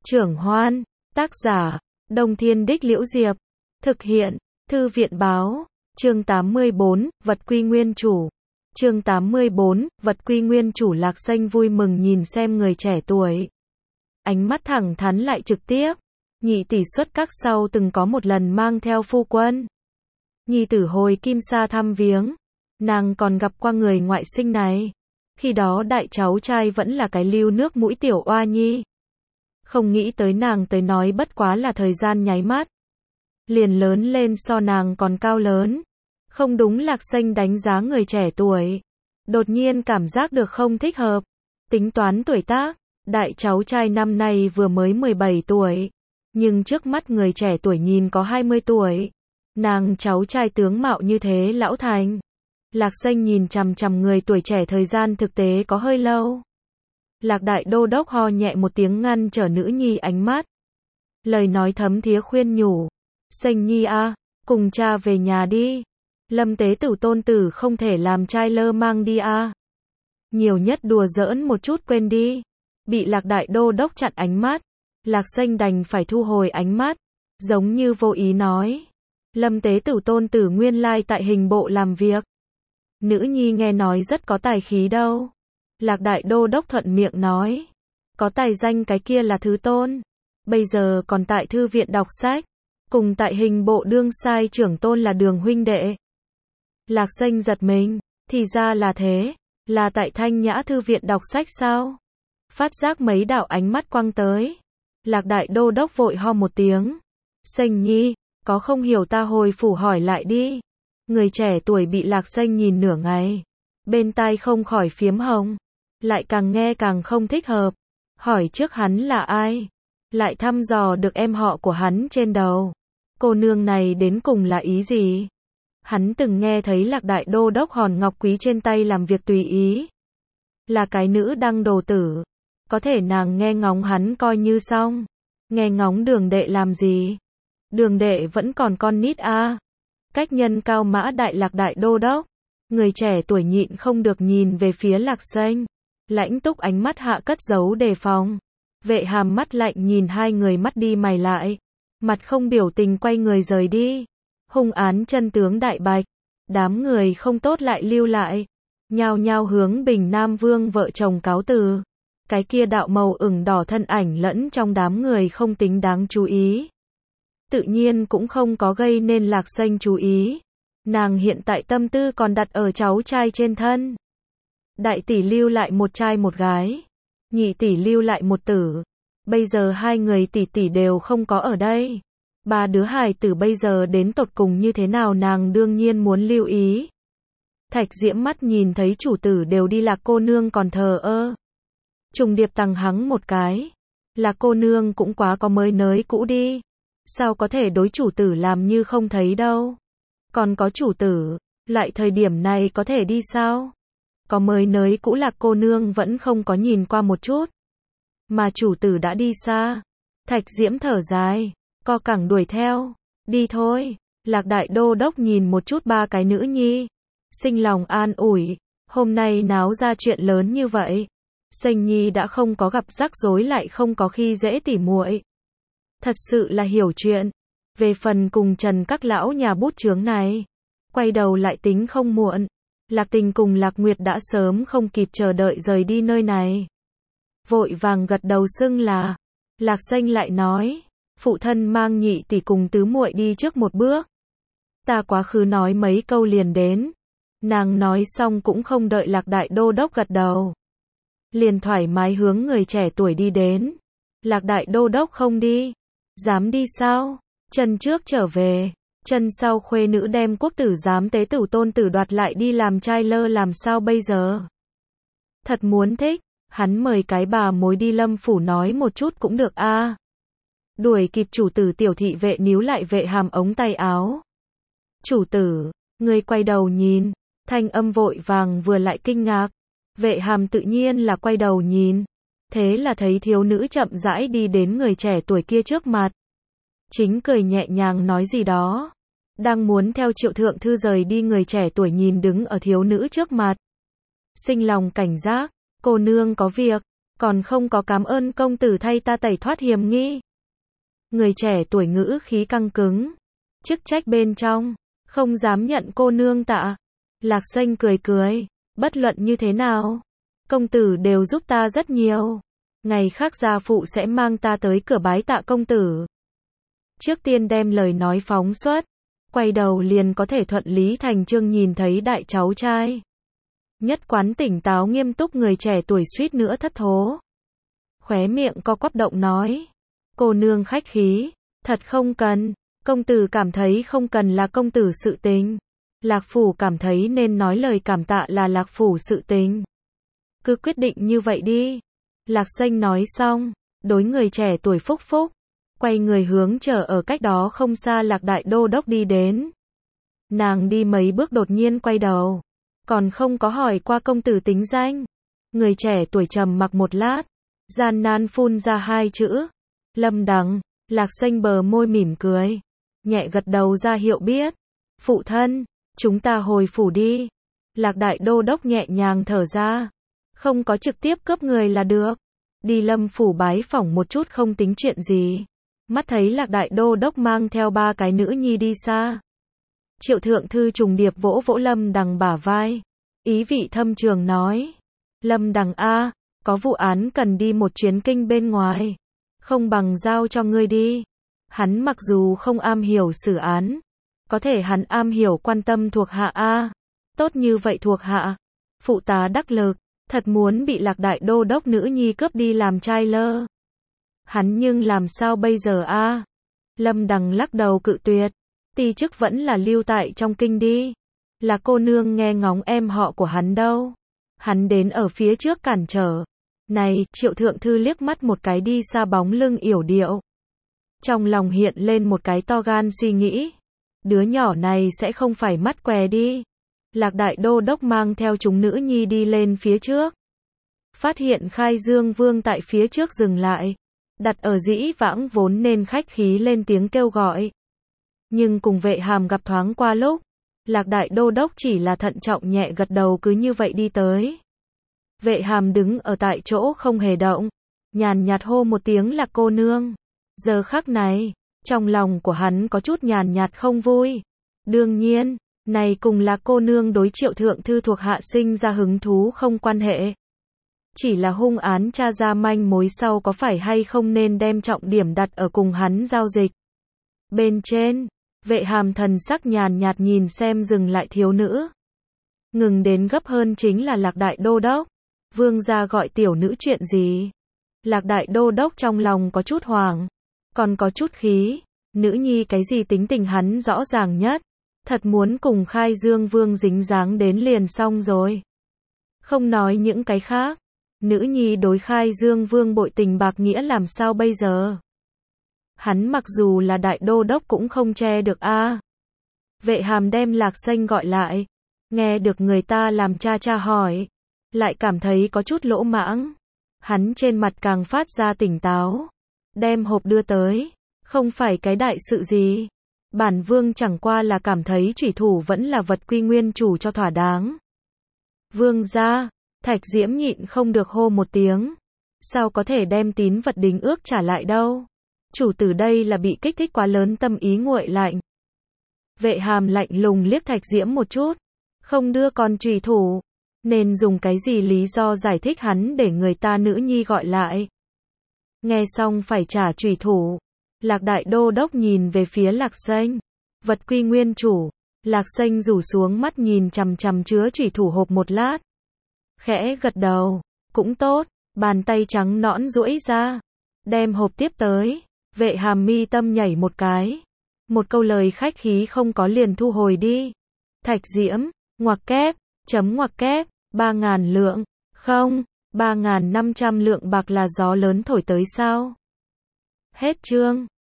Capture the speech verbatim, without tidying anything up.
Trưởng Hoan, tác giả, Đông Thiên Đích Liễu Diệp, thực hiện, Thư viện Báo, chương tám mươi bốn, Vật Quy Nguyên Chủ. Chương tám mươi bốn, Vật Quy Nguyên Chủ. Lạc Xanh vui mừng nhìn xem người trẻ tuổi. Ánh mắt thẳng thắn lại trực tiếp. Nhị tỷ xuất các sau từng có một lần mang theo phu quân. Nhi tử hồi Kim Sa thăm viếng. Nàng còn gặp qua người ngoại sinh này. Khi đó đại cháu trai vẫn là cái lưu nước mũi tiểu oa nhi. Không nghĩ tới nàng tới nói bất quá là thời gian nháy mắt. Liền lớn lên so nàng còn cao lớn. Không đúng. Lạc Xanh đánh giá người trẻ tuổi. Đột nhiên cảm giác được không thích hợp. Tính toán tuổi tác, đại cháu trai năm nay vừa mới mười bảy tuổi. Nhưng trước mắt người trẻ tuổi nhìn có hai mươi tuổi. Nàng cháu trai tướng mạo như thế lão thành. Lạc Xanh nhìn chằm chằm người tuổi trẻ thời gian thực tế có hơi lâu. Lạc đại đô đốc ho nhẹ một tiếng ngăn trở nữ nhi ánh mắt. Lời nói thấm thía khuyên nhủ. Xanh nhi a, cùng cha về nhà đi. Lâm tế tử tôn tử không thể làm trai lơ mang đi a. Nhiều nhất đùa giỡn một chút quên đi. Bị lạc đại đô đốc chặn ánh mắt. Lạc Xanh đành phải thu hồi ánh mắt. Giống như vô ý nói. Lâm tế tử tôn tử nguyên lai tại hình bộ làm việc. Nữ nhi nghe nói rất có tài khí đâu. Lạc đại đô đốc thuận miệng nói. Có tài danh cái kia là thứ tôn. Bây giờ còn tại thư viện đọc sách. Cùng tại hình bộ đương sai trưởng tôn là Đường huynh đệ. Lạc Xanh giật mình. Thì ra là thế. Là tại Thanh Nhã thư viện đọc sách sao? Phát giác mấy đạo ánh mắt quăng tới. Lạc đại đô đốc vội ho một tiếng. Xanh nhi, có không hiểu ta hồi phủ hỏi lại đi. Người trẻ tuổi bị Lạc Xanh nhìn nửa ngày. Bên tai không khỏi phiếm hồng. Lại càng nghe càng không thích hợp. Hỏi trước hắn là ai? Lại thăm dò được em họ của hắn trên đầu. Cô nương này đến cùng là ý gì? Hắn từng nghe thấy Lạc đại đô đốc hòn ngọc quý trên tay làm việc tùy ý. Là cái nữ đăng đồ tử. Có thể nàng nghe ngóng hắn coi như xong. Nghe ngóng Đường đệ làm gì? Đường đệ vẫn còn con nít a. À. Cách nhân cao mã đại Lạc đại đô đốc. Người trẻ tuổi nhịn không được nhìn về phía Lạc Xanh. Lãnh túc ánh mắt hạ cất giấu đề phòng. Vệ Hàm mắt lạnh nhìn hai người mắt đi mày lại. Mặt không biểu tình quay người rời đi. Hung án chân tướng đại bạch. Đám người không tốt lại lưu lại. Nhao nhao hướng Bình Nam Vương vợ chồng cáo từ. Cái kia đạo màu ửng đỏ thân ảnh lẫn trong đám người không tính đáng chú ý. Tự nhiên cũng không có gây nên Lạc Xanh chú ý. Nàng hiện tại tâm tư còn đặt ở cháu trai trên thân. Đại tỷ lưu lại một trai một gái. Nhị tỷ lưu lại một tử. Bây giờ hai người tỷ tỷ đều không có ở đây. Ba đứa hài tử bây giờ đến tột cùng như thế nào nàng đương nhiên muốn lưu ý. Thạch Diễm mắt nhìn thấy chủ tử đều đi Lạc cô nương còn thờ ơ. Trùng điệp tằng hắng một cái. Lạc cô nương cũng quá có mới nới cũ đi. Sao có thể đối chủ tử làm như không thấy đâu. Còn có chủ tử, lại thời điểm này có thể đi sao? Có mới nới cũ Lạc cô nương vẫn không có nhìn qua một chút. Mà chủ tử đã đi xa. Thạch Diễm thở dài, co cẳng đuổi theo. Đi thôi. Lạc đại đô đốc nhìn một chút ba cái nữ nhi. Sinh lòng an ủi. Hôm nay náo ra chuyện lớn như vậy. Xanh nhi đã không có gặp rắc rối lại không có khi dễ tỉ muội. Thật sự là hiểu chuyện. Về phần cùng Trần các lão nhà bút chướng này. Quay đầu lại tính không muộn. Lạc Tình cùng Lạc Nguyệt đã sớm không kịp chờ đợi rời đi nơi này. Vội vàng gật đầu xưng là. Lạc Xanh lại nói. Phụ thân mang nhị tỷ cùng tứ muội đi trước một bước. Ta quá khứ nói mấy câu liền đến. Nàng nói xong cũng không đợi Lạc đại đô đốc gật đầu. Liền thoải mái hướng người trẻ tuổi đi đến. Lạc đại đô đốc không đi. Dám đi sao? Chân trước trở về. Chân sau khuê nữ đem quốc tử giám tế tử tôn tử đoạt lại đi làm trai lơ làm sao bây giờ? Thật muốn thích. Hắn mời cái bà mối đi Lâm phủ nói một chút cũng được a. À. Đuổi kịp chủ tử tiểu thị vệ níu lại Vệ Hàm ống tay áo. Chủ tử, người quay đầu nhìn. Thanh âm vội vàng vừa lại kinh ngạc. Vệ Hàm tự nhiên là quay đầu nhìn. Thế là thấy thiếu nữ chậm rãi đi đến người trẻ tuổi kia trước mặt. Chính cười nhẹ nhàng nói gì đó. Đang muốn theo Triệu thượng thư rời đi người trẻ tuổi nhìn đứng ở thiếu nữ trước mặt. Sinh lòng cảnh giác. Cô nương có việc. Còn không có cảm ơn công tử thay ta tẩy thoát hiểm nghi. Người trẻ tuổi ngữ khí căng cứng. Chức trách bên trong, không dám nhận cô nương tạ. Lạc Xanh cười cười, bất luận như thế nào, công tử đều giúp ta rất nhiều. Ngày khác gia phụ sẽ mang ta tới cửa bái tạ công tử. Trước tiên đem lời nói phóng xuất, quay đầu liền có thể thuận lý thành chương nhìn thấy đại cháu trai. Nhất quán tỉnh táo nghiêm túc người trẻ tuổi suýt nữa thất thố. Khóe miệng co quắp động nói. Cô nương khách khí, thật không cần, công tử cảm thấy không cần là công tử sự tình. Lạc phủ cảm thấy nên nói lời cảm tạ là lạc phủ sự tình. Cứ quyết định như vậy đi. Lạc Xanh nói xong, đối người trẻ tuổi phúc phúc, quay người hướng chờ ở cách đó không xa Lạc đại đô đốc đi đến. Nàng đi mấy bước đột nhiên quay đầu, còn không có hỏi qua công tử tính danh. Người trẻ tuổi trầm mặc một lát, gian nan phun ra hai chữ, Lâm Đằng. Lạc Xanh bờ môi mỉm cười, nhẹ gật đầu ra hiệu biết. Phụ thân, chúng ta hồi phủ đi. Lạc đại đô đốc nhẹ nhàng thở ra, không có trực tiếp cướp người là được. Đi Lâm phủ bái phỏng một chút không tính chuyện gì. Mắt thấy Lạc đại đô đốc mang theo ba cái nữ nhi đi xa. Triệu thượng thư trùng điệp vỗ vỗ Lâm Đằng bả vai, ý vị thâm trường nói. Lâm Đằng a, có vụ án cần đi một chuyến kinh bên ngoài, không bằng giao cho ngươi đi. Hắn mặc dù không am hiểu xử án, có thể hắn am hiểu quan tâm thuộc hạ a. Tốt như vậy thuộc hạ, phụ tá đắc lực, thật muốn bị Lạc đại đô đốc nữ nhi cướp đi làm trai lơ. Hắn nhưng làm sao bây giờ a? Lâm Đằng lắc đầu cự tuyệt, ti chức vẫn là lưu tại trong kinh đi. Là cô nương nghe ngóng em họ của hắn đâu. Hắn đến ở phía trước cản trở. Này, Triệu thượng thư liếc mắt một cái đi xa bóng lưng yểu điệu. Trong lòng hiện lên một cái to gan suy nghĩ. Đứa nhỏ này sẽ không phải mắt què đi. Lạc đại đô đốc mang theo chúng nữ nhi đi lên phía trước. Phát hiện Khai Dương Vương tại phía trước dừng lại. Đặt ở dĩ vãng vốn nên khách khí lên tiếng kêu gọi. Nhưng cùng Vệ Hàm gặp thoáng qua lúc, Lạc đại đô đốc chỉ là thận trọng nhẹ gật đầu cứ như vậy đi tới. Vệ Hàm đứng ở tại chỗ không hề động, nhàn nhạt hô một tiếng là cô nương. Giờ khắc này, trong lòng của hắn có chút nhàn nhạt không vui. Đương nhiên, này cùng là cô nương đối Triệu thượng thư thuộc hạ sinh ra hứng thú không quan hệ. Chỉ là hung án tra ra manh mối sau có phải hay không nên đem trọng điểm đặt ở cùng hắn giao dịch. Bên trên, Vệ Hàm thần sắc nhàn nhạt nhìn xem dừng lại thiếu nữ. Ngừng đến gấp hơn chính là Lạc đại đô đốc. Vương gia gọi tiểu nữ chuyện gì? Lạc đại đô đốc trong lòng có chút hoảng, còn có chút khí. Nữ nhi cái gì tính tình hắn rõ ràng nhất. Thật muốn cùng Khai Dương Vương dính dáng đến liền xong rồi. Không nói những cái khác. Nữ nhi đối Khai Dương Vương bội tình bạc nghĩa làm sao bây giờ? Hắn mặc dù là đại đô đốc cũng không che được a. Vệ Hàm đem Lạc Xanh gọi lại, nghe được người ta làm cha cha hỏi, lại cảm thấy có chút lỗ mãng. Hắn trên mặt càng phát ra tỉnh táo, đem hộp đưa tới, không phải cái đại sự gì. Bản vương chẳng qua là cảm thấy chủy thủ vẫn là vật quy nguyên chủ cho thỏa đáng. Vương gia, Thạch Diễm nhịn không được hô một tiếng. Sao có thể đem tín vật đính ước trả lại đâu? Chủ tử đây là bị kích thích quá lớn tâm ý nguội lạnh. Vệ Hàm lạnh lùng liếc Thạch Diễm một chút. Không đưa con chủy thủ. Nên dùng cái gì lý do giải thích hắn để người ta nữ nhi gọi lại. Nghe xong phải trả chủy thủ. Lạc đại đô đốc nhìn về phía Lạc Xanh. Vật quy nguyên chủ. Lạc Xanh rủ xuống mắt nhìn chằm chằm chứa chủy thủ hộp một lát. Khẽ gật đầu. Cũng tốt. Bàn tay trắng nõn duỗi ra. Đem hộp tiếp tới. Vệ Hàm mi tâm nhảy một cái. Một câu lời khách khí không có liền thu hồi đi. Thạch Diễm. Ngoặc kép. Chấm ngoặc kép. Ba ngàn lượng. Không. Ba ngàn năm trăm lượng bạc là gió lớn thổi tới sao? Hết chương.